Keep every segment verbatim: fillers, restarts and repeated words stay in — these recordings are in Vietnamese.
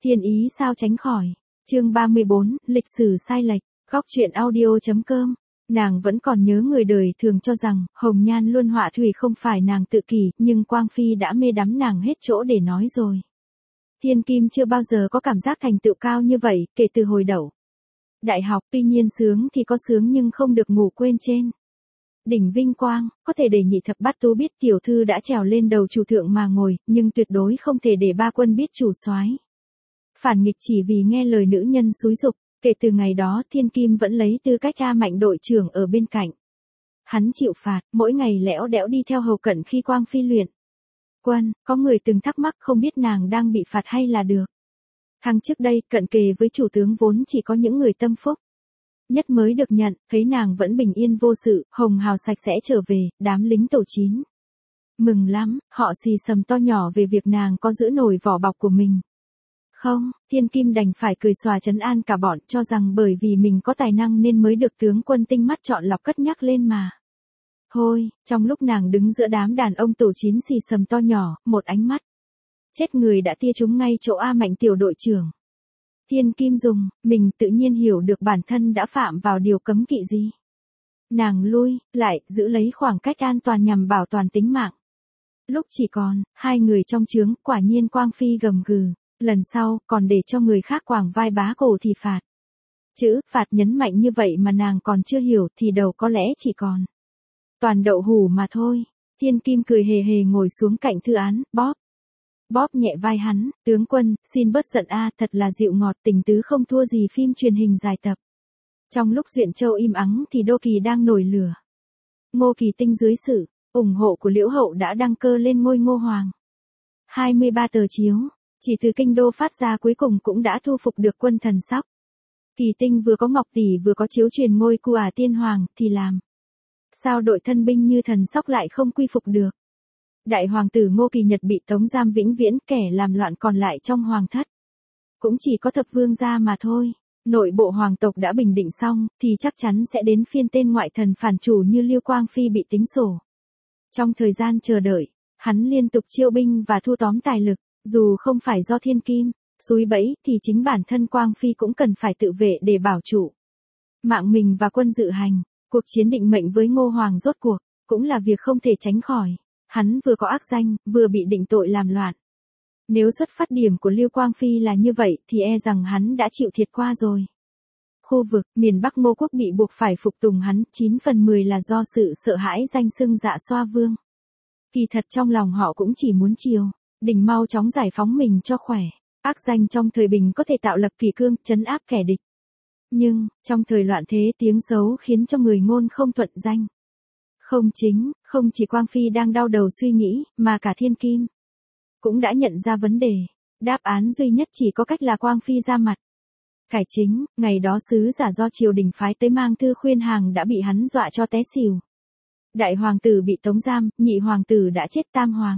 Thiên ý sao tránh khỏi. Chương ba mươi bốn, lịch sử sai lệch. Góc truyện audio.com. Nàng vẫn còn nhớ người đời thường cho rằng hồng nhan luôn họa thủy không phải nàng tự kỷ, nhưng Quang Phi đã mê đắm nàng hết chỗ để nói rồi. Thiên Kim chưa bao giờ có cảm giác thành tựu cao như vậy kể từ hồi đậu đại học, tuy nhiên sướng thì có sướng nhưng không được ngủ quên trên đỉnh vinh quang, có thể để nhị thập bát tú biết tiểu thư đã trèo lên đầu chủ thượng mà ngồi, nhưng tuyệt đối không thể để ba quân biết chủ soái phản nghịch chỉ vì nghe lời nữ nhân xúi giục. Kể từ ngày đó Thiên Kim vẫn lấy tư cách A Mạnh đội trưởng ở bên cạnh hắn chịu phạt, mỗi ngày lẽo đẽo đi theo hầu cận khi Quang Phi luyện quân. Có người từng thắc mắc không biết nàng đang bị phạt hay là được thăng. Trước đây cận kề với chủ tướng vốn chỉ có những người tâm phúc nhất mới được nhận, thấy nàng vẫn bình yên vô sự, hồng hào sạch sẽ trở về, đám lính tổ chín mừng lắm, họ xì xầm to nhỏ về việc nàng có giữ nổi vỏ bọc của mình không. Thiên Kim đành phải cười xòa trấn an cả bọn, cho rằng bởi vì mình có tài năng nên mới được tướng quân tinh mắt chọn lọc cất nhắc lên mà thôi. Trong lúc nàng đứng giữa đám đàn ông tổ chín xì xầm to nhỏ, một ánh mắt chết người đã tia trúng ngay chỗ A Mạnh tiểu đội trưởng. Thiên Kim dùng mình tự nhiên hiểu được bản thân đã phạm vào điều cấm kỵ gì. Nàng lui lại, giữ lấy khoảng cách an toàn nhằm bảo toàn tính mạng. Lúc chỉ còn hai người trong trướng, quả nhiên Quang Phi gầm gừ, lần sau còn để cho người khác quàng vai bá cổ thì phạt. Chữ phạt nhấn mạnh như vậy mà nàng còn chưa hiểu thì đầu có lẽ chỉ còn toàn đậu hủ mà thôi. Thiên Kim cười hề hề ngồi xuống cạnh Thư Án, bóp bóp nhẹ vai hắn, tướng quân, xin bớt giận a, thật là dịu ngọt, tình tứ không thua gì phim truyền hình dài tập. Trong lúc Duyện Châu im ắng thì Đô Kỳ đang nổi lửa. Ngô Kỳ Tinh dưới sự ủng hộ của Liễu Hậu đã đăng cơ lên ngôi Ngô Hoàng. hai mươi ba tờ chiếu, chỉ từ kinh đô phát ra cuối cùng cũng đã thu phục được quân thần sóc. Kỳ Tinh vừa có ngọc tỷ vừa có chiếu truyền ngôi cu ả tiên hoàng, thì làm sao đội thân binh như thần sóc lại không quy phục được. Đại hoàng tử Ngô Kỳ Nhật bị tống giam vĩnh viễn, kẻ làm loạn còn lại trong hoàng thất cũng chỉ có thập vương gia mà thôi. Nội bộ hoàng tộc đã bình định xong, thì chắc chắn sẽ đến phiên tên ngoại thần phản chủ như Lưu Quang Phi bị tính sổ. Trong thời gian chờ đợi, hắn liên tục chiêu binh và thu tóm tài lực, dù không phải do Thiên Kim xúi bẫy thì chính bản thân Quang Phi cũng cần phải tự vệ để bảo trụ mạng mình và quân dự hành. Cuộc chiến định mệnh với Ngô Hoàng rốt cuộc cũng là việc không thể tránh khỏi. Hắn vừa có ác danh, vừa bị định tội làm loạn. Nếu xuất phát điểm của Lưu Quang Phi là như vậy thì e rằng hắn đã chịu thiệt qua rồi. Khu vực miền Bắc Ngô quốc bị buộc phải phục tùng hắn, chín phần mười là do sự sợ hãi danh xưng Dạ Xoa Vương. Kỳ thật trong lòng họ cũng chỉ muốn triều đình mau chóng giải phóng mình cho khỏe. Ác danh trong thời bình có thể tạo lập kỷ cương, trấn áp kẻ địch. Nhưng, trong thời loạn thế tiếng xấu khiến cho người ngôn không thuận danh. Không chính, không chỉ Quang Phi đang đau đầu suy nghĩ, mà cả Thiên Kim cũng đã nhận ra vấn đề. Đáp án duy nhất chỉ có cách là Quang Phi ra mặt cải chính. Ngày đó sứ giả do triều đình phái tới mang thư khuyên hàng đã bị hắn dọa cho té xỉu. Đại hoàng tử bị tống giam, nhị hoàng tử đã chết, tam hoàng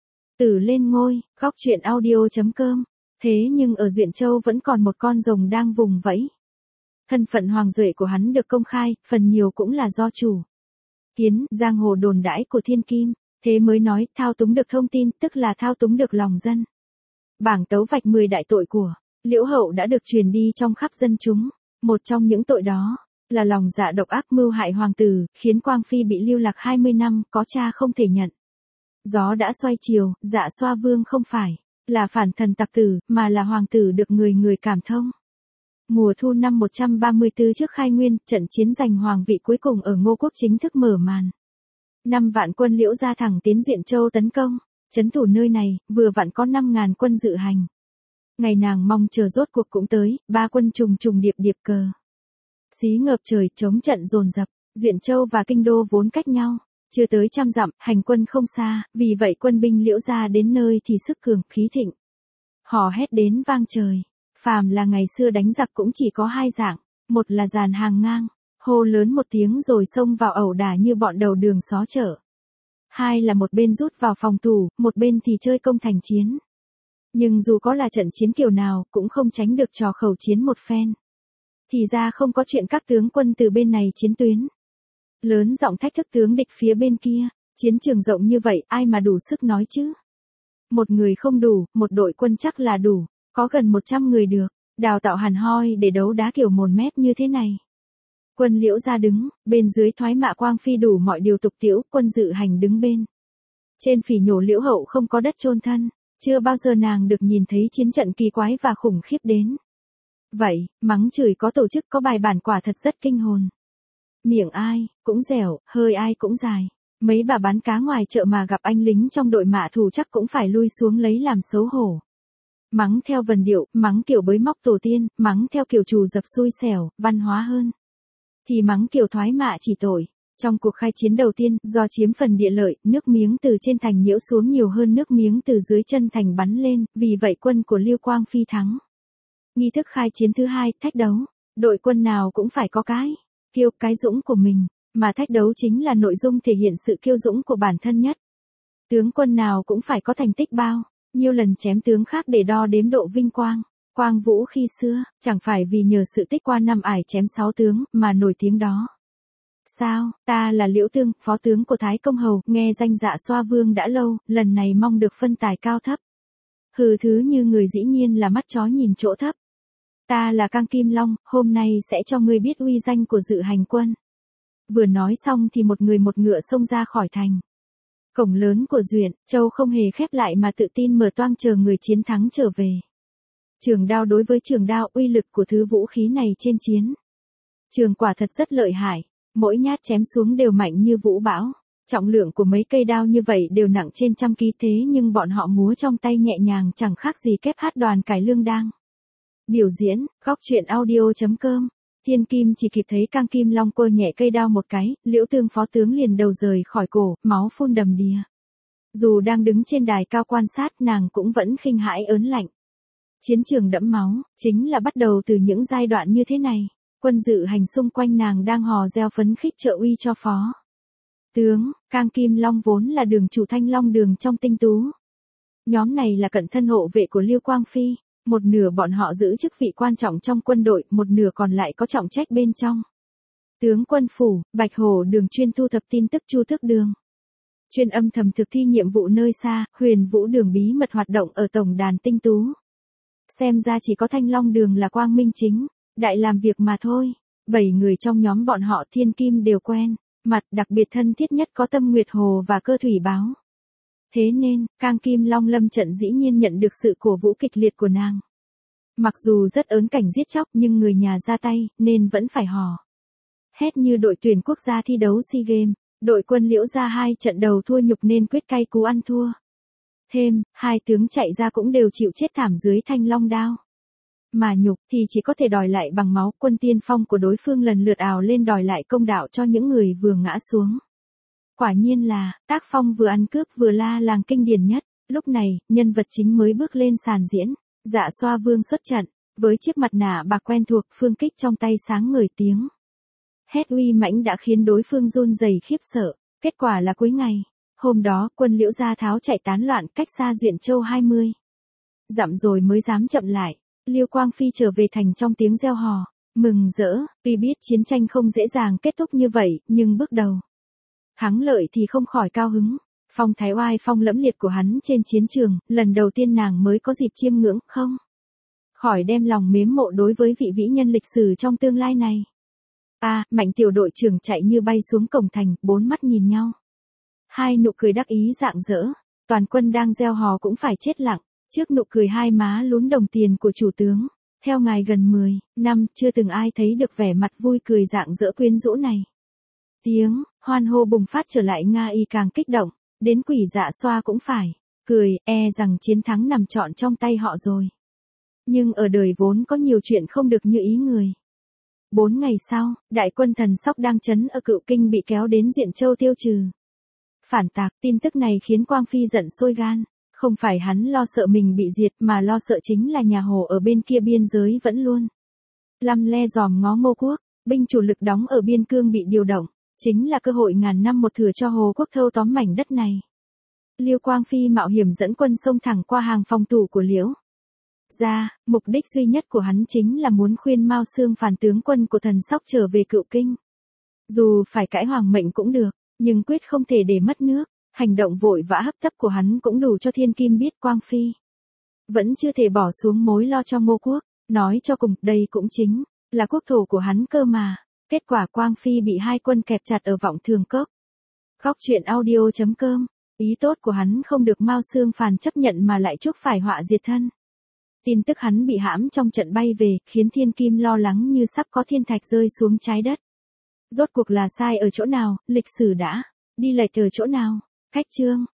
tử lên ngôi. Góc truyện audio.com. Thế nhưng ở Duyện Châu vẫn còn một con rồng đang vùng vẫy. Thân phận hoàng duệ của hắn được công khai, phần nhiều cũng là do chủ kiến giang hồ đồn đãi của Thiên Kim, thế mới nói thao túng được thông tin, tức là thao túng được lòng dân. Bảng tấu vạch mười đại tội của Liễu Hậu đã được truyền đi trong khắp dân chúng. Một trong những tội đó là lòng dạ độc ác mưu hại hoàng tử, khiến Quang Phi bị lưu lạc hai mươi năm, có cha không thể nhận. Gió đã xoay chiều, Dạ Xoa Vương không phải là phản thần tặc tử, mà là hoàng tử được người người cảm thông. Mùa thu năm một trăm ba mươi tư trước khai nguyên, trận chiến giành hoàng vị cuối cùng ở Ngô quốc chính thức mở màn. Năm vạn quân Liễu gia thẳng tiến Duyện Châu tấn công, trấn thủ nơi này, vừa vặn có năm ngàn quân dự hành. Ngày nàng mong chờ rốt cuộc cũng tới, ba quân trùng trùng điệp điệp cờ xí ngợp trời, chống trận dồn dập. Duyện Châu và Kinh Đô vốn cách nhau chưa tới trăm dặm, hành quân không xa, vì vậy quân binh Liễu gia đến nơi thì sức cường, khí thịnh. Hò hét đến vang trời. Phàm là ngày xưa đánh giặc cũng chỉ có hai dạng, một là dàn hàng ngang, hô lớn một tiếng rồi xông vào ẩu đả như bọn đầu đường xó chợ. Hai là một bên rút vào phòng thủ, một bên thì chơi công thành chiến. Nhưng dù có là trận chiến kiểu nào, cũng không tránh được trò khẩu chiến một phen. Thì ra không có chuyện các tướng quân từ bên này chiến tuyến lớn giọng thách thức tướng địch phía bên kia. Chiến trường rộng như vậy, ai mà đủ sức nói chứ? Một người không đủ, một đội quân chắc là đủ. Có gần một trăm người được, đào tạo hẳn hoi để đấu đá kiểu mồn mép như thế này. Quân Liễu Gia đứng, bên dưới thoái mạ Quang Phi đủ mọi điều tục tiễu, Quân Dự Hành đứng bên. Trên phỉ nhổ Liễu Hậu không có đất chôn thân, chưa bao giờ nàng được nhìn thấy chiến trận kỳ quái và khủng khiếp đến. Vậy, mắng chửi có tổ chức có bài bản quả thật rất kinh hồn. Miệng ai, cũng dẻo, hơi ai cũng dài. Mấy bà bán cá ngoài chợ mà gặp anh lính trong đội mạ thù chắc cũng phải lui xuống lấy làm xấu hổ. Mắng theo vần điệu, mắng kiểu bới móc tổ tiên, mắng theo kiểu trù dập xui xẻo, văn hóa hơn. Thì mắng kiểu thoái mạ chỉ tội. Trong cuộc khai chiến đầu tiên, do chiếm phần địa lợi, nước miếng từ trên thành nhiễu xuống nhiều hơn nước miếng từ dưới chân thành bắn lên, vì vậy quân của Lưu Quang Phi thắng. Nghi thức khai chiến thứ hai, thách đấu. Đội quân nào cũng phải có cái kiêu, cái dũng của mình, mà thách đấu chính là nội dung thể hiện sự kiêu dũng của bản thân nhất. Tướng quân nào cũng phải có thành tích bao nhiêu lần chém tướng khác để đo đếm độ vinh quang. Quang Vũ khi xưa, chẳng phải vì nhờ sự tích qua năm ải chém sáu tướng, mà nổi tiếng đó. Sao, ta là Liễu Tương, phó tướng của Thái Công Hầu, nghe danh Dạ Xoa Vương đã lâu, lần này mong được phân tài cao thấp. Hừ, thứ như người dĩ nhiên là mắt chó nhìn chỗ thấp. Ta là Cang Kim Long, hôm nay sẽ cho ngươi biết uy danh của Dự Hành quân. Vừa nói xong thì một người một ngựa xông ra khỏi thành. Cổng lớn của Duyện Châu không hề khép lại mà tự tin mở toang chờ người chiến thắng trở về. Trường đao đối với trường đao, uy lực của thứ vũ khí này trên chiến trường quả thật rất lợi hại, mỗi nhát chém xuống đều mạnh như vũ bão. Trọng lượng của mấy cây đao như vậy đều nặng trên trăm ký, thế nhưng bọn họ múa trong tay nhẹ nhàng chẳng khác gì kép hát đoàn cải lương đang biểu diễn. Góc truyện audio chấm com. Thiên Kim chỉ kịp thấy Cang Kim Long quơ nhẹ cây đao một cái, Liễu Tương phó tướng liền đầu rời khỏi cổ, máu phun đầm đìa. Dù đang đứng trên đài cao quan sát, nàng cũng vẫn khinh hãi ớn lạnh. Chiến trường đẫm máu, chính là bắt đầu từ những giai đoạn như thế này. Quân Dự Hành xung quanh nàng đang hò reo phấn khích trợ uy cho phó tướng. Cang Kim Long vốn là đường chủ Thanh Long đường trong tinh tú. Nhóm này là cận thân hộ vệ của Lưu Quang Phi. Một nửa bọn họ giữ chức vị quan trọng trong quân đội, một nửa còn lại có trọng trách bên trong tướng quân phủ. Bạch Hổ đường chuyên thu thập tin tức Chu Tước đường chuyên âm thầm thực thi nhiệm vụ nơi xa. Huyền Vũ đường bí mật hoạt động ở tổng đàn tinh tú. Xem ra chỉ có Thanh Long đường là quang minh chính đại làm việc mà thôi. Bảy người trong nhóm bọn họ Thiên Kim đều quen mặt, đặc biệt thân thiết nhất có Tâm Nguyệt Hồ và Cơ Thủy Báo. Thế nên, Cang Kim Long lâm trận dĩ nhiên nhận được sự cổ vũ kịch liệt của nàng. Mặc dù rất ớn cảnh giết chóc nhưng người nhà ra tay, nên vẫn phải hò hét như đội tuyển quốc gia thi đấu SEA Games. Đội quân Liễu Gia hai trận đầu thua nhục nên quyết cay cú ăn thua. Thêm, hai tướng chạy ra cũng đều chịu chết thảm dưới Thanh Long đao. Mà nhục thì chỉ có thể đòi lại bằng máu. Quân tiên phong của đối phương lần lượt ào lên đòi lại công đạo cho những người vừa ngã xuống. Quả nhiên là, tác phong vừa ăn cướp vừa la làng kinh điển nhất. Lúc này, nhân vật chính mới bước lên sàn diễn. Dạ Xoa Vương xuất trận, với chiếc mặt nạ bạc quen thuộc, phương kích trong tay sáng ngời tiếng hét uy mãnh đã khiến đối phương run rẩy khiếp sợ. Kết quả là cuối ngày hôm đó, quân Liễu Gia tháo chạy tán loạn cách xa Duyện Châu hai mươi dặm rồi mới dám chậm lại. Lưu Quang Phi trở về thành trong tiếng reo hò mừng rỡ. Tuy biết chiến tranh không dễ dàng kết thúc như vậy, nhưng bước đầu thắng lợi thì không khỏi cao hứng. Phong thái oai phong lẫm liệt của hắn trên chiến trường, lần đầu tiên nàng mới có dịp chiêm ngưỡng, không khỏi đem lòng mến mộ đối với vị vĩ nhân lịch sử trong tương lai này. À, Mạnh tiểu đội trưởng chạy như bay xuống cổng thành, bốn mắt nhìn nhau. Hai nụ cười đắc ý rạng rỡ, toàn quân đang reo hò cũng phải chết lặng, trước nụ cười hai má lún đồng tiền của chủ tướng. Theo ngài gần mười năm, chưa từng ai thấy được vẻ mặt vui cười rạng rỡ quyến rũ này. Tiếng hoan hô bùng phát trở lại, Nga Y càng kích động, đến Quỷ Dạ Xoa cũng phải cười, e rằng chiến thắng nằm trọn trong tay họ rồi. Nhưng ở đời vốn có nhiều chuyện không được như ý người. Bốn ngày sau, đại quân Thần Sóc đang trấn ở Cựu Kinh bị kéo đến Duyện Châu tiêu trừ phản tạc. Tin tức này khiến Quang Phi giận sôi gan. Không phải hắn lo sợ mình bị diệt, mà lo sợ chính là nhà Hồ ở bên kia biên giới vẫn luôn lăm le dòm ngó Ngô quốc. Binh chủ lực đóng ở biên cương bị điều động, chính là cơ hội ngàn năm một thửa cho Hồ quốc thâu tóm mảnh đất này. Lưu Quang Phi mạo hiểm dẫn quân xông thẳng qua hàng phòng thủ của Liễu Gia. Mục đích duy nhất của hắn chính là muốn khuyên Mao Xương phản tướng quân của Thần Sóc trở về Cựu Kinh. Dù phải cãi hoàng mệnh cũng được, nhưng quyết không thể để mất nước. Hành động vội vã hấp tấp của hắn cũng đủ cho Thiên Kim biết Quang Phi vẫn chưa thể bỏ xuống mối lo cho Ngô Quốc, nói cho cùng, đây cũng chính là quốc thổ của hắn cơ mà. Kết quả Quang Phi bị hai quân kẹp chặt ở Vọng Thường Cốc. Khóc chuyện audio chấm com, ý tốt của hắn không được Mao Xương Phàn chấp nhận mà lại chuốc phải họa diệt thân. Tin tức hắn bị hãm trong trận bay về, khiến Thiên Kim lo lắng như sắp có thiên thạch rơi xuống trái đất. Rốt cuộc là sai ở chỗ nào, lịch sử đã đi lệch ở chỗ nào? Khách chương